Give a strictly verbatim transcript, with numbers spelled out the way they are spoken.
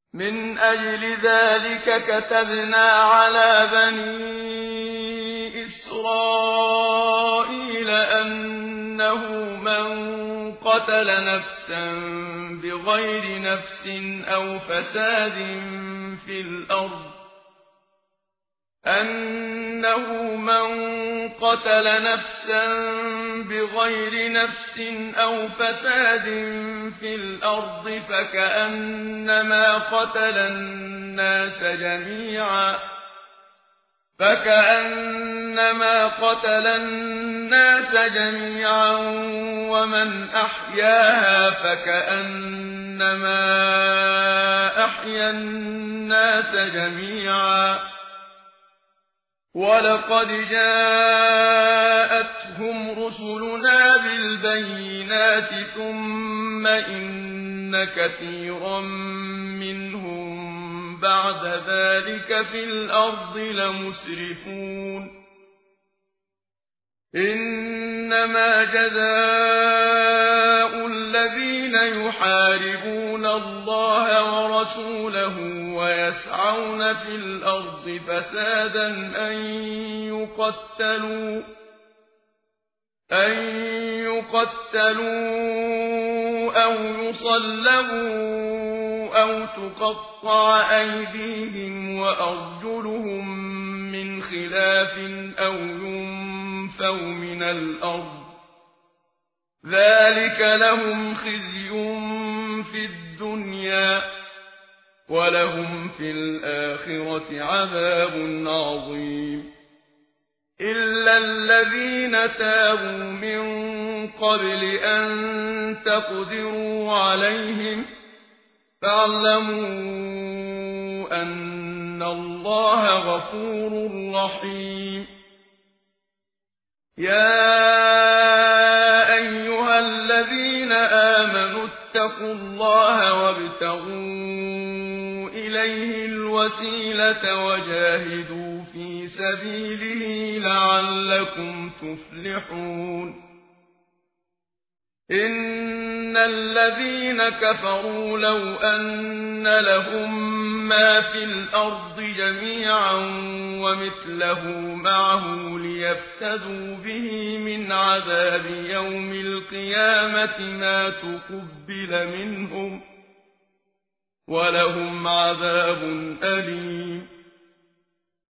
من أجل ذلك كتبنا على بني إسرائيل أنه من قتل نفسا بغير نفس أو فساد في الأرض أنه من قتل نفسا بغير نفس أو فساد في الأرض فكأنما قتل الناس جميعا فكأنما قتل الناس جميعا ومن أحياها فكأنما أحيا الناس جميعا ولقد جاءتهم رسلنا بالبينات ثم إن كثيرا منهم بعد ذلك في الأرض لمسرفون إنما جزاء الذين يحاربون الله ورسوله ويسعون في الأرض فسادا أن يقتلوا أن يقتلوا أو يصلبوا أو تقطع أيديهم وأرجلهم من خلاف أو ينفوا من الأرض ذلك لهم خزي في الدنيا ولهم في الآخرة عذاب عظيم إلا الذين تابوا من قبل أن تقدروا عليهم فاعلموا أن الله غفور رحيم يا أيها الذين آمنوا اتقوا الله وابتغوا إليه الوسيلة وجاهدوا في سبيله لعلكم تفلحون إن الذين كفروا لو أن لهم ما في الأرض جميعا ومثله معه ليفتدوا به من عذاب يوم القيامة ما تقبل منهم ولهم عذاب أليم